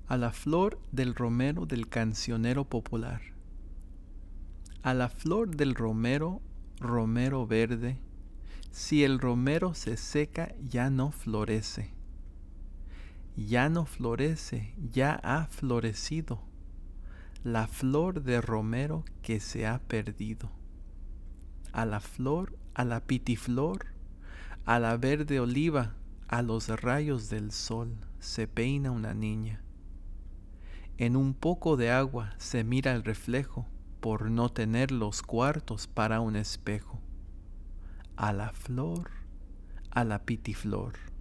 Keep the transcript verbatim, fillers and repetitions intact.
A la flor del romero del cancionero popular. A la flor del romero, romero verde, si el romero se seca ya no florece. Ya no florece, ya ha florecido la flor de romero que se ha perdido. A la flor, a la pitiflor, a la verde oliva, a los rayos del sol se peina una niña. En un poco de agua se mira el reflejo por no tener los cuartos para un espejo. A la flor, a la pitiflor.